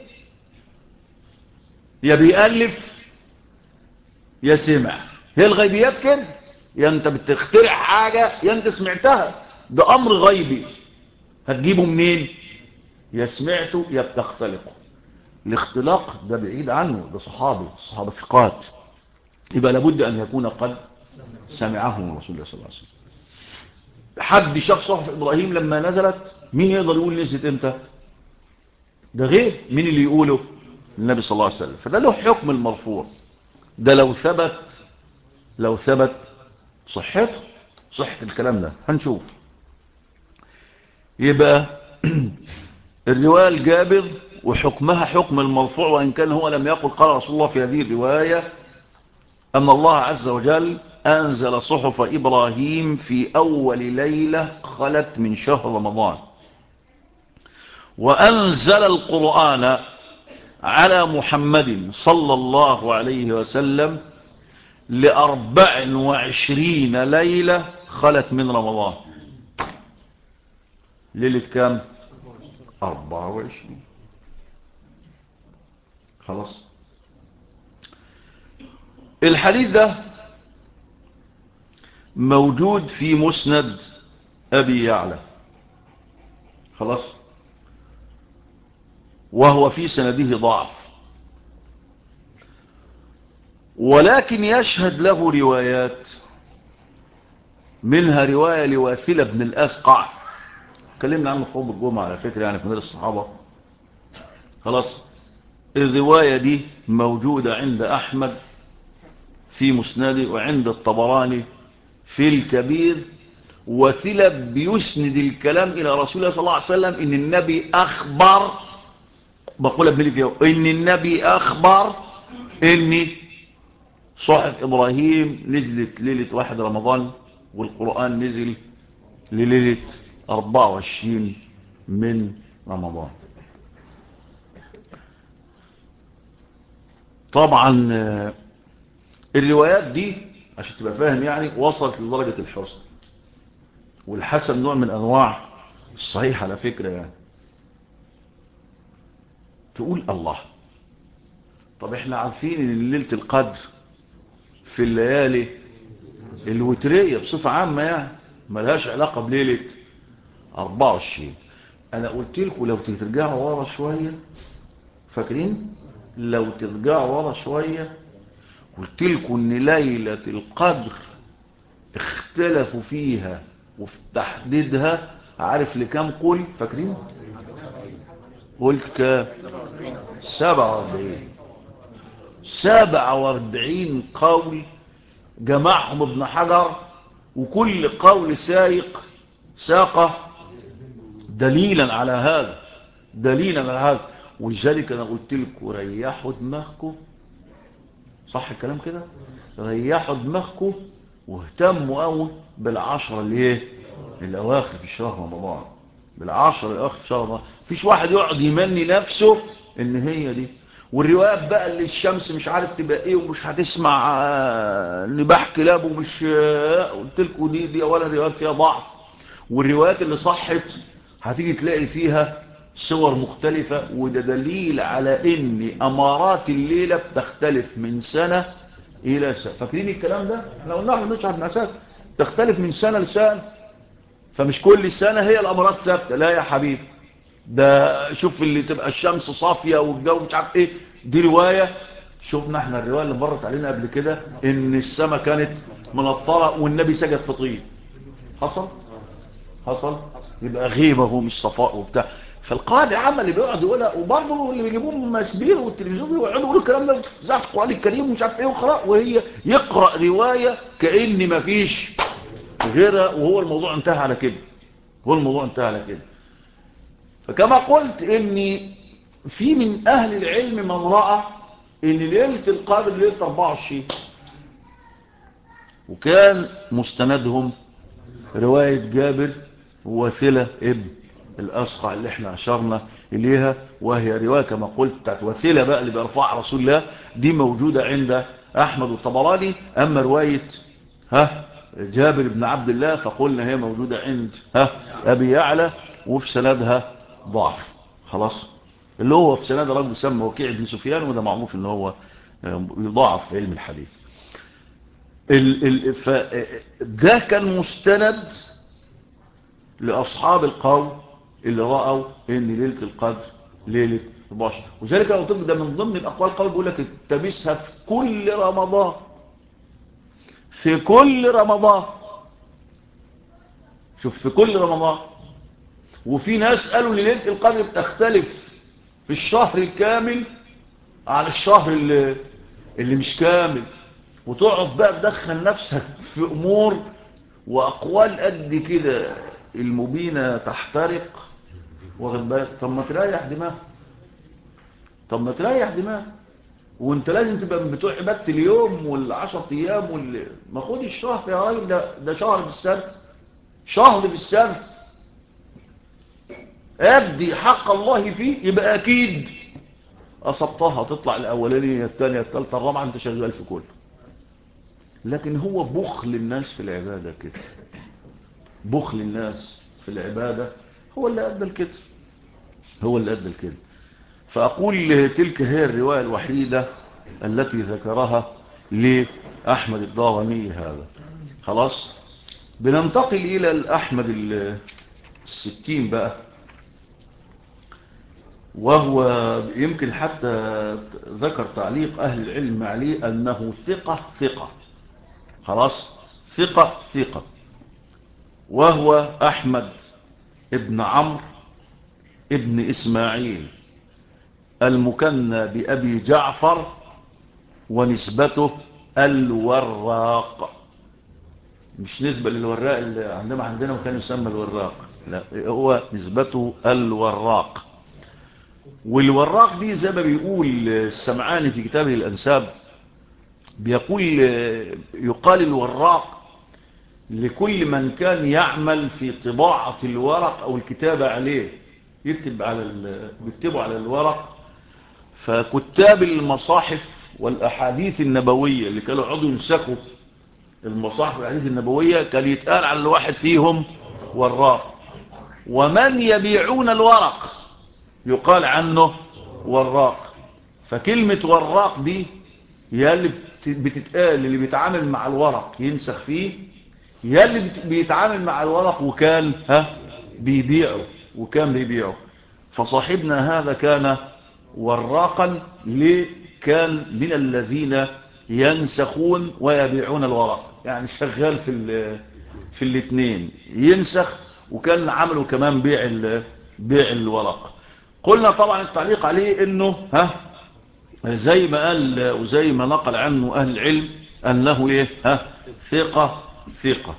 يا بيألف يا سمع. هي الغيبيات كده، يا انت بتخترع حاجة يا انت سمعتها. ده أمر غيبي، هتجيبه منين؟ يا سمعته يا بتختلقه. الاختلاق ده بعيد عنه، ده الصحابة ثقات، يبقى لابد أن يكون قد سمعه من رسول الله صلى الله عليه وسلم. حد شاف صحف إبراهيم لما نزلت؟ مين يقدر يقول نزلت امتى؟ ده غير مين اللي يقوله؟ النبي صلى الله عليه وسلم. فده له حكم المرفوع، ده لو ثبت لو ثبت صحته، صحة الكلام ده هنشوف. يبقى الرواية الجابر وحكمها حكم المرفوع، وإن كان هو لم يقل قال رسول الله في هذه الرواية، أن الله عز وجل أنزل صحف إبراهيم في أول ليلة خلت من شهر رمضان، وأنزل القرآن على محمد صلى الله عليه وسلم ل24 ليلة خلت من رمضان. ليلة كام؟ 24. خلاص. الحديث ده موجود في مسند أبي يعلى، خلاص، وهو في سنده ضعف، ولكن يشهد له روايات، منها رواية لواثلة بن الأسقع، اتكلمنا عنه في خطبة الجمعة على فكرة، يعني في مدرسة الصحابة. خلاص. الرواية دي موجودة عند أحمد في مسنده، وعند الطبراني في الكبير. وثلة بيسند الكلام إلى رسول الله صلى الله عليه وسلم إن النبي أخبر، بقول ابن فيه، إن النبي أخبر إن صحف إبراهيم نزلت ليلة 1 رمضان، والقرآن نزل لليلة 24 من رمضان. طبعا الروايات دي عشان تبقى فاهم يعني وصلت لدرجة الحسن، والحسن نوع من أنواع الصحيح على فكرة. يعني تقول الله، طب احنا عارفين ان ليلة القدر في الليالي الوترية بصفة عامة، يعني ملهاش علاقة بليلة 24. انا قلت لكم لو ترجعوا ورا شوية، فاكرين لو ترجعوا ورا شوية قلت لكم ان ليلة القدر اختلفوا فيها وفي تحديدها، عارف لكام قول؟ فاكرين؟ قلت كام؟ 47 قول جمعهم ابن حجر، وكل قول ساق دليلا على هذا، دليلا على هذا. ولذلك انا قلت لكم ريحوا دماغكم، صح الكلام كده؟ ريحوا دماغكم واهتموا قوي بالعشرة اللي ايه الاواخر في شهر رمضان، بالعشرة الاواخر في شهر رمضان. مفيش واحد يقعد يمني نفسه ان هي دي. والروايات بقى اللي الشمس مش عارف تبقى ايه، ومش هتسمع نباح كلاب، ومش قلت لكم دي اولا روايات فيها ضعف. والروايات اللي صحت هتيجي تلاقي فيها صور مختلفة، وده دليل على ان امارات الليلة بتختلف من سنة الى سنة. فاكرين الكلام ده؟ احنا قلنا احنا بنشرح بنعسات تختلف من سنة لسنة، فمش كل سنة هي الامارات ثابتة. لا يا حبيبي، ده شوف اللي تبقى الشمس صافية والجو مش عارف ايه، دي رواية. شوفنا احنا الرواية اللي مرت علينا قبل كده ان السماء كانت منطرة والنبي سجد في طين. حصل يبقى غيبة، هو مش صفاء وبتاع. فالقاعدة العامة اللي بيقعد يقولها، وبرضه اللي بيجيبوهم مسبير والتلفزيون بيقعدوا يقولوا الكلام ده في ذات القرآن الكريم ومش عارف ايه وقرأ، وهي يقرأ رواية كأن ما فيش غيرها، وهو الموضوع انتهى على كده، فكما قلت ان في من اهل العلم من رأى ان ليلة القدر ليلة 24، وكان مستندهم رواية جابر وثلة ابن الأسقع اللي احنا أشرنا إليها، وهي رواية كما قلت بتاعت وثلة بقى اللي بيرفع رسول الله، دي موجودة عند أحمد والطبراني. أما رواية جابر بن عبد الله فقلنا هي موجودة عند أبي يعلى، وفي سندها ضعف. خلاص، اللي هو في سند رجل يسمى وكيع بن سفيان، وده معروف ان هو يضاعف في علم الحديث. ده كان مستند لأصحاب القول اللي رأوا ان ليلة القدر ليلة 14. وذلك لو تقول ده من ضمن الأقوال القول بيقول لك التبسها في كل رمضان، في كل رمضان. شوف، في كل رمضان. وفي ناس قالوا ان ليلة القدر بتختلف في الشهر الكامل عن الشهر اللي مش كامل. وتقعد بقى تدخل نفسك في امور واقوال قد كده المبينة تحترق، واخد بالك؟ طب ما تريح دماغك، طب ما تريح دماغك. وانت لازم تبقى من بتوع عبادة اليوم والعشر ايام ما خد الشهر يا راجل، ده شهر في السنة، شهر في السنة ادي حق الله فيه، يبقى اكيد اصبتها، تطلع الاولانية الثانية الثالثة الرابعة، انت شغال في كله. لكن هو بخل الناس في العبادة كده، بخل الناس في العبادة هو اللي ادى لكده، هو اللي ادى لكده. فاقول تلك هي الرواية الوحيدة التي ذكرها لأحمد الدارمي هذا. خلاص، بننتقل إلى الأحمد الستين بقى، وهو يمكن حتى ذكر تعليق أهل العلم عليه أنه ثقة ثقة، خلاص، ثقة ثقة. وهو أحمد ابن عمرو ابن إسماعيل المكنى بأبي جعفر، ونسبته الوراق، مش نسبة للوراق اللي عندنا وكان يسمى الوراق، لا، هو نسبته الوراق. والوراق دي زي ما بيقول السمعاني في كتابه الأنساب، بيقول يقال الوراق لكل من كان يعمل في طباعة الورق أو الكتابة عليه، بيكتبوا على الورق. فكتاب المصاحف والأحاديث النبوية اللي كانوا يقعدوا ينسخوا المصاحف والأحاديث النبوية كان يتقال على الواحد فيهم وراق. ومن يبيعون الورق يقال عنه وراق. فكلمة وراق دي هي اللي بتتقال اللي بيتعامل مع الورق ينسخ فيه، هي اللي بيتعامل مع الورق وكان بيبيعه، وكان بيبيعه. فصاحبنا هذا كان وراقا، كان من الذين ينسخون ويبيعون الورق، يعني شغال في الاثنين، ينسخ وكان عمله كمان بيع الورق. قلنا طبعا التعليق عليه انه زي ما قال وزي ما نقل عنه اهل العلم انه ثقة ثقة.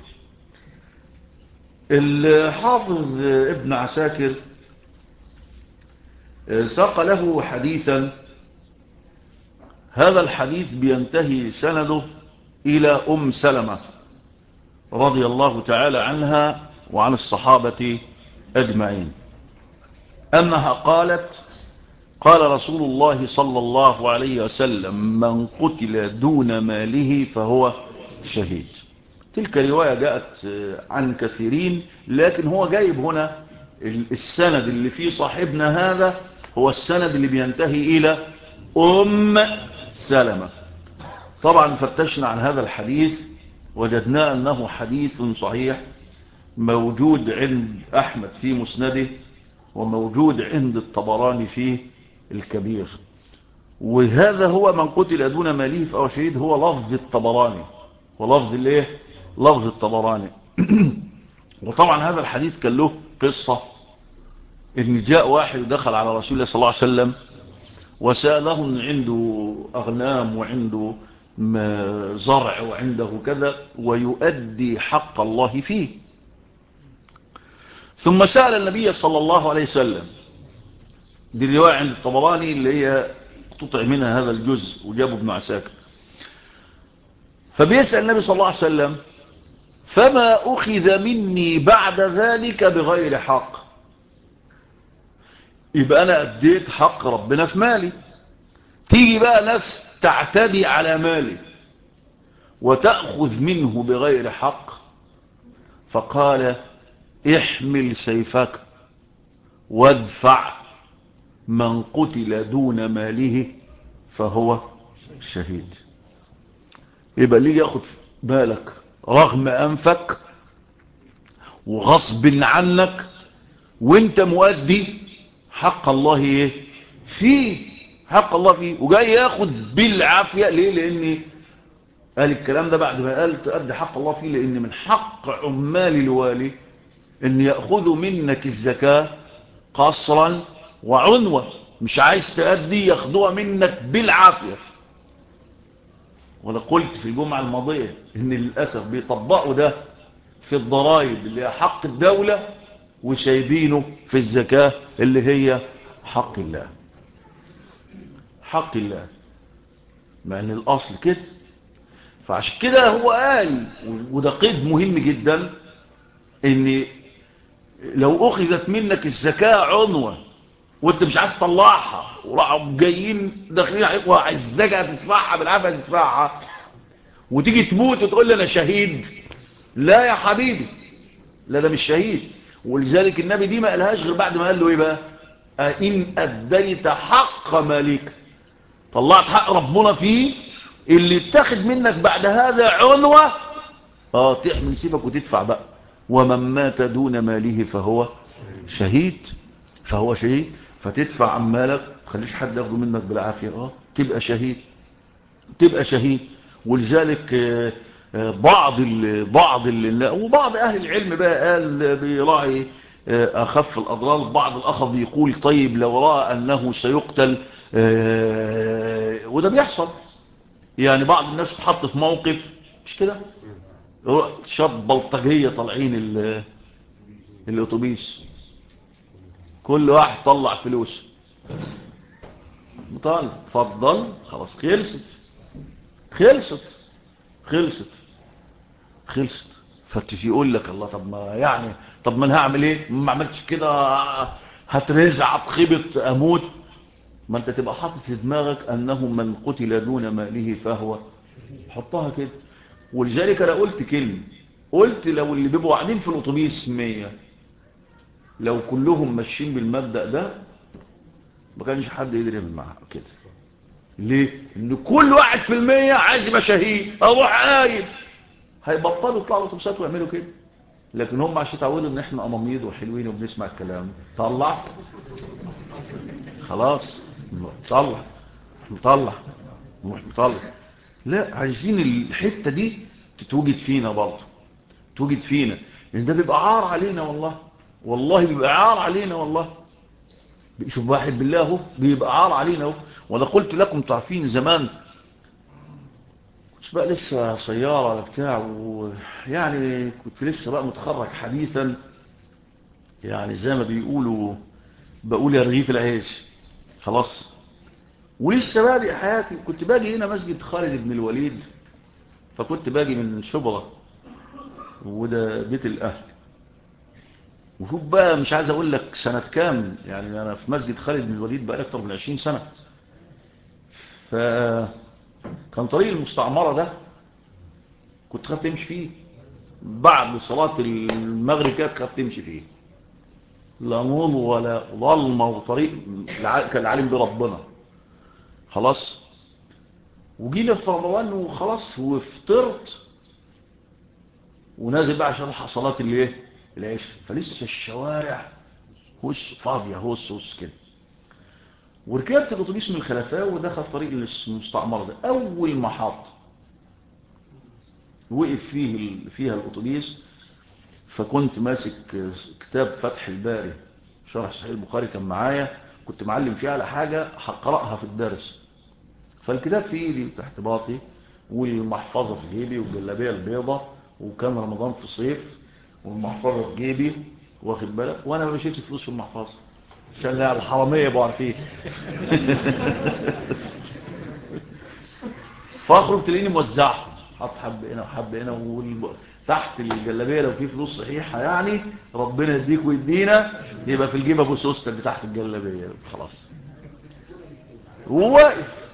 الحافظ ابن عساكر ساق له حديثا، هذا الحديث بينتهي سنده إلى أم سلمة رضي الله تعالى عنها وعن الصحابة أجمعين، أنها قالت: قال رسول الله صلى الله عليه وسلم: من قتل دون ماله فهو شهيد. تلك رواية جاءت عن كثيرين، لكن هو جايب هنا السند اللي فيه صاحبنا هذا هو السند اللي بينتهي إلى أم سلمة. طبعا فتشنا عن هذا الحديث وجدنا أنه حديث صحيح، موجود عند أحمد في مسنده، وموجود عند الطبراني في الكبير. وهذا هو من قتل دون ماله فهو شهيد، هو لفظ الطبراني، ولفظ الايه؟ لفظ الطبراني. وطبعا هذا الحديث كان له قصة، ان جاء واحد دخل على رسول الله صلى الله عليه وسلم وسأله ان عنده أغنام وعنده زرع وعنده كذا ويؤدي حق الله فيه. ثم سأل النبي صلى الله عليه وسلم، دي الرواية عند الطبراني اللي هي تطع منها هذا الجزء وجابه ابن عساكر. فبيسأل النبي صلى الله عليه وسلم: فما أخذ مني بعد ذلك بغير حق؟ يبقى أنا أديت حق ربنا في مالي، تيجي بقى ناس تعتدي على مالي وتأخذ منه بغير حق. فقال: احمل سيفك وادفع، من قتل دون ماله فهو شهيد. يبقى اللي ياخد بالك رغم أنفك وغصب عنك وانت مؤدي حق الله فيه، حق الله فيه، وجاي ياخد بالعافية. ليه؟ لأن قال الكلام ده بعد ما قال تؤدي حق الله فيه، لأن من حق عمال الوالي ان يأخذوا منك الزكاة قصرا وعنوة، مش عايز تأدي ياخدوها منك بالعافية. وانا قلت في الجمعة الماضية ان للأسف بيطبقوا ده في الضرائب اللي هي حق الدولة، وسايبينه في الزكاة اللي هي حق الله. حق الله، مع ان الاصل كده. فعشان كده هو قال، وده قيد مهم جدا، ان لو اخذت منك الزكاة عنوة وانت مش عايز تطلعها، وراحوا جايين داخلين عليك وعايز الزكاة تدفعها بالعافية تدفعها، وتيجي تموت وتقول لي انا شهيد، لا يا حبيبي، لا ده مش شهيد. ولذلك النبي دي ما قالهاش غير بعد ما قال له ايه بقى؟ ان اديت حق مالك، طلعت حق ربنا فيه، اللي اتاخد منك بعد هذا عنوة تحمل سيفك وتدفع بقى. ومن مات دون ماله فهو شهيد. فهو شهيد، فتدفع عن مالك، خليش حد ياخده منك بالعافية، تبقى شهيد، تبقى شهيد. ولذلك وبعض اهل العلم بقى قال بيراعي اخف الاضرار. بعض الاخر بيقول طيب لو راى انه سيقتل، وده بيحصل. يعني بعض الناس تحط في موقف مش كده، شاب بلطجية طالعين الاتوبيس، كل واحد طلع فلوس، طالع اتفضل، خلاص خلصت خلصت خلصت. فتجي يقول لك الله، طب ما يعني، طب ما انا هعمل ايه؟ ما عملتش كده هترزع اتخبط اموت. ما انت تبقى حاطط في دماغك انه من قتل دون ماله فهو، حطها كده. ولذلك انا قلت كلمه، قلت لو اللي بيبقوا قاعدين في الاتوبيس 100، لو كلهم ماشيين بالمبدأ ده ما كانش حد يقدر يعمل معاه كده. ليه؟ ان كل 1% عايز يبقى شهيد، اروح قايم، هيبطلوا يطلعوا الاتوبيسات ويعملوا كده. لكن هم عشان اتعودوا ان احنا اماميض وحلوين وبنسمع الكلام، طلع خلاص، طلع مطلع مطلع. لا، عايزين الحته دي تتوجد فينا برضه، توجد فينا، لان ده بيبقى عار علينا والله. والله بيبقى عار علينا والله. شوف واحد بالله اهو بيبقى عار علينا اهو. وانا قلت لكم تعرفين زمان كنت بقى لسه سيارة ولا بتاع، ويعني كنت لسه بقى متخرج حديثا، يعني زي ما بيقولوا بقول يا رغيف العيش خلاص، ولسه بادئ حياتي. كنت باجي هنا مسجد خالد بن الوليد، فكنت باجي من شبرا، وده بيت الأهل. وشوف بقى، مش عايز أقول لك سنة كام، يعني أنا في مسجد خالد بن الوليد بقى أكتر من 20 سنة. فكان طريق المستعمرة ده كنت خاف تمشي فيه، بعد صلاة المغرب كده تخاف تمشي فيه، لا نور ولا ظلمة، وطريق كان عالم بربنا خلاص. وجينا في رمضان وخلاص وفطرت ونازل بقى عشان الحق صلاة الايه العشاء، فلسه الشوارع هس فاضية، هس كده. وركبت الاتوبيس من الخلفاء ودخل طريق المستعمرة ده. اول ما حط وقف فيها الاتوبيس، فكنت ماسك كتاب فتح الباري شرح صحيح البخاري كان معايا، كنت معلم فيه على حاجة هقرأها في الدرس. فالكتاب في ايدي تحت باطي، والمحفظة في جيبي، والجلابية البيضة، وكان رمضان في صيف، والمحفظة في جيبي، واخد بالك، وانا ما بشيلش فلوس في المحفظة عشان لا الحرامية يبقوا عارفين. فاخرج تلاقيني موزعهم، حط حب هنا وحب هنا، تحت الجلابيه لو في فلوس صحيحه يعني ربنا يديك ويدينا، يبقى في الجيب ابو سوسته اللي تحت الجلابيه خلاص. وواقف.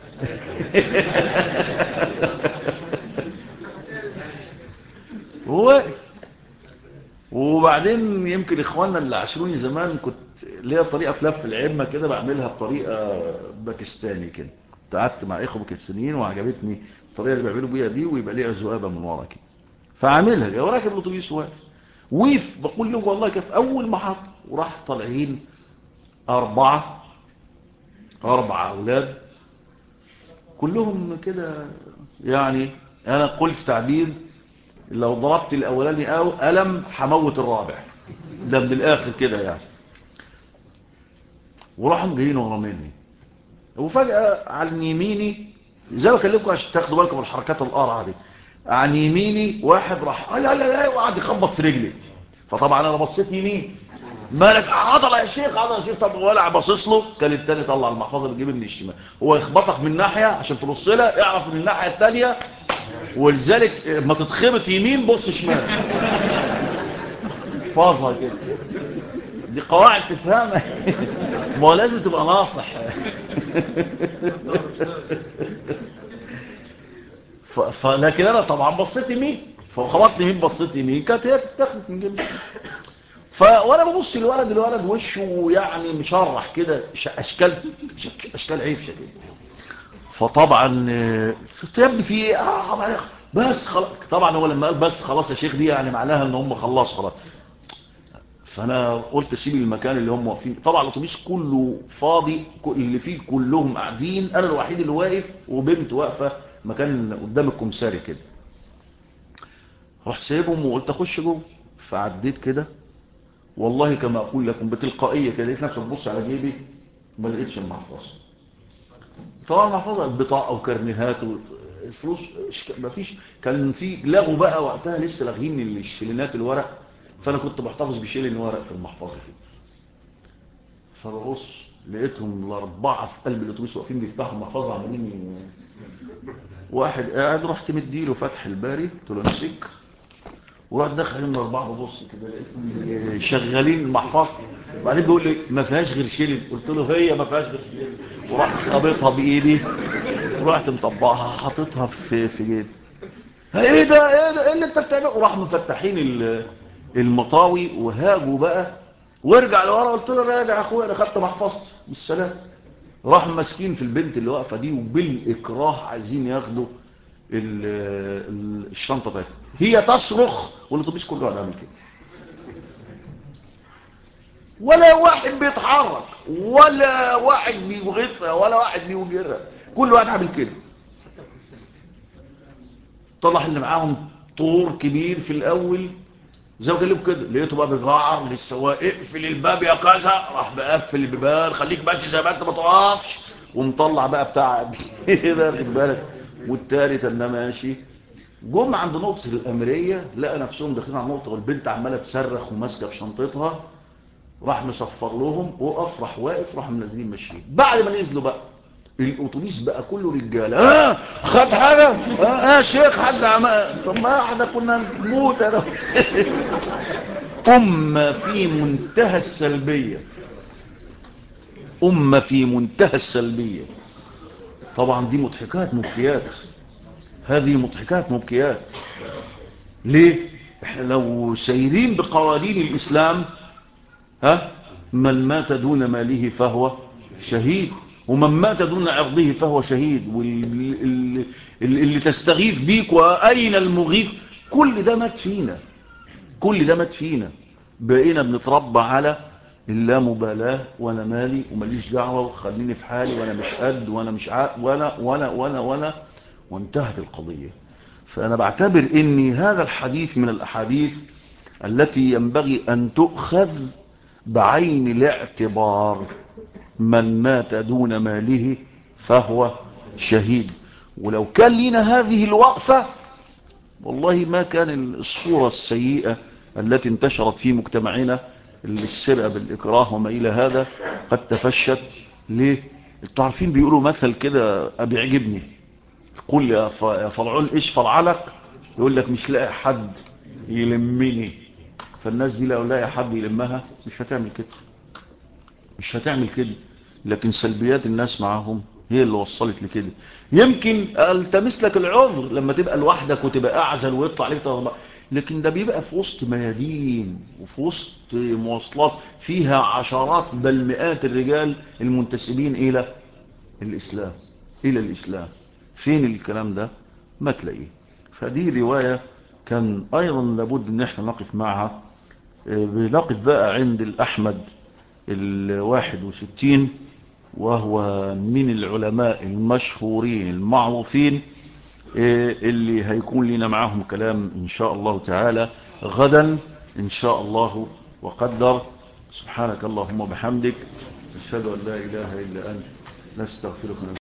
وواقف. وبعدين يمكن اخواننا اللي عاشروني زمان كنت ليا طريقه في لف العمه كده بعملها بطريقه باكستاني كده. قعدت مع اخوه باكستانيين وعجبتني الطريقه اللي بيعملوا بيها دي، ويبقى ليها ذؤابه من ورا كده، فعاملها جاي وراكب الاتوبيس واقف. ويف بقول له والله كيف اول ما حط وراح طالعين اربعه اولاد كلهم كده. يعني انا قلت تعبير لو ضربت الاولاني او الم هموت الرابع، ده من الاخر كده يعني. وراحوا جايين ورا مني، وفجاه على يميني زي ما بكلمكم عشان تاخدوا بالكم من الحركات القرعه دي. عن يميني واحد راح لا لا لا وقعد يخبط في رجلي، فطبعا انا بصيت يمين، مالك عضله يا شيخ عضله يا شيخ. طب ولا باصص له، كان التاني طلع المحفظه بتجيب من الشمال، هو يخبطك من ناحيه عشان تبص لها اعرف من الناحيه الثانيه، ولذلك ما تتخبط يمين بص شمال، فاظها كده. دي قواعد تفهمها. ما هو لازم تبقى ناصح. لكن انا طبعا بصيت يمين، فخبطني يمين بصيت يمين، كانت هي تتاخد من جنب. وانا ببص الولد وشه يعني مشرح كده، اشكال عيفشه كده. فطبعا يا ابني في ايه بس خلاص. طبعا هو لما قال بس خلاص يا شيخ دي يعني معناها ان هم خلصوا خلاص. فانا قلت سيب المكان اللي هم واقفين. طبعا الاتوبيس كله فاضي، اللي فيه كلهم قاعدين، انا الوحيد اللي واقف وبنت واقفه مكان قدام الكمساري كده. رحت سايبهم وقلت اخش جوه، فعديت كده والله كما اقول لكم بتلقائيه كده لقيت نفسي ببص على جيبي ما لقيتش المحفظه. طبعا المحفظه بطاقه وكرنيهات والفلوس ما فيش. كان في لغوا بقى وقتها لسه لاغين الشيلينات الورق، فانا كنت محتفظ بشيلين ورق في المحفظه كده. فببص لقيتهم الاربعه في قلب الاتوبيس واقفين بيفتحوا المحفظه عاملين. واحد قاعد رحت مديله فتح الباري قلت له امسك، ورحت دخل من الاربعه ببص كده لقيتهم شغالين محفظتي. وبعدين بيقول لي ما فيهاش غير شيلين، قلت له هي ما فيهاش غير شيلين، ورحت خابطها بايدي ورحت مطبقها حاططها في جيبي. ايه ده ايه ده ايه اللي انت بتعمله؟ وراح مفتحين المطاوي وهاجوا بقى وارجع لورا. قلت له راجع يا اخويا انا خدت محفظتي بالسلام. راح ماسكين في البنت اللي واقفه دي وبالاكراه عايزين ياخدوا الشنطه بتاعتها. هي تصرخ والاتوبيس كله قاعد عامل كده، ولا واحد بيتحرك ولا واحد بيغثها ولا واحد بيوجرها، كل واحد عامل كده. طلع اللي معاهم طور كبير في الاول زي ما قال كده، لقيته بقى بيجعر للسواق اقفل الباب يا كذا، راح بقفل البيبان خليك ماشي زي ما انت ما تقفش، ومطلع بقى بتاع كده خد بالك. والتالت انا ماشي. جم عند نقطه الاميريه لقى نفسهم داخلين على النقطه والبنت عماله تصرخ وماسكه في شنطتها، راح مصفر لهم وقف، راح واقف، راح منزلين ماشيين. بعد ما نزلوا بقى الاتوبيس بقى كله رجاله خد حاجه يا شيخ حد عمل. طب ما احنا كنا نموت انا. امه في منتهى السلبيه، امه في منتهى السلبيه. طبعا دي مضحكات مبكيات، هذه مضحكات مبكيات. ليه؟ احنا لو سيرين بقوانين الاسلام من مات دون ماله فهو شهيد، ومن مات دون عرضه فهو شهيد، واللي تستغيث بيك وأين المغيث، كل ده مات فينا، كل ده مات فينا. بقينا بنتربى على اللامبالاة، وانا مالي وماليش دعوة وخليني في حالي وانا مش قد وانا مش وانا وانتهت القضية. فانا بعتبر ان هذا الحديث من الاحاديث التي ينبغي ان تؤخذ بعين الاعتبار. من مات دون ماله فهو شهيد. ولو كان لنا هذه الوقفة والله ما كان الصورة السيئة التي انتشرت في مجتمعنا، السرقة بالإكراه وما إلى هذا، قد تفشت. ليه؟ انتوا عارفين بيقولوا مثل كده بيعجبني، قول يا فرعون ايش فرعلك، يقول لك مش لاقي حد يلمني. فالناس دي لو لاقي حد يلمها مش هتعمل كده، مش هتعمل كده. لكن سلبيات الناس معاهم هي اللي وصلت لكده. يمكن التمس لك العذر لما تبقى لوحدك وتبقى اعزل ويطلع عليك تغضب، لكن ده بيبقى في وسط ميادين وفي وسط مواصلات فيها عشرات بل مئات الرجال المنتسبين الى الاسلام، الى الاسلام. فين الكلام ده؟ ما تلاقيه. فدي رواية كان ايضا لابد ان احنا نقف معها. بنقف بقى عند الأحمد 61، وهو من العلماء المشهورين المعروفين اللي هيكون لنا معهم كلام إن شاء الله تعالى غدا إن شاء الله وقدر. سبحانك اللهم وبحمدك، أشهد أن لا إله إلا أنت، نستغفرك.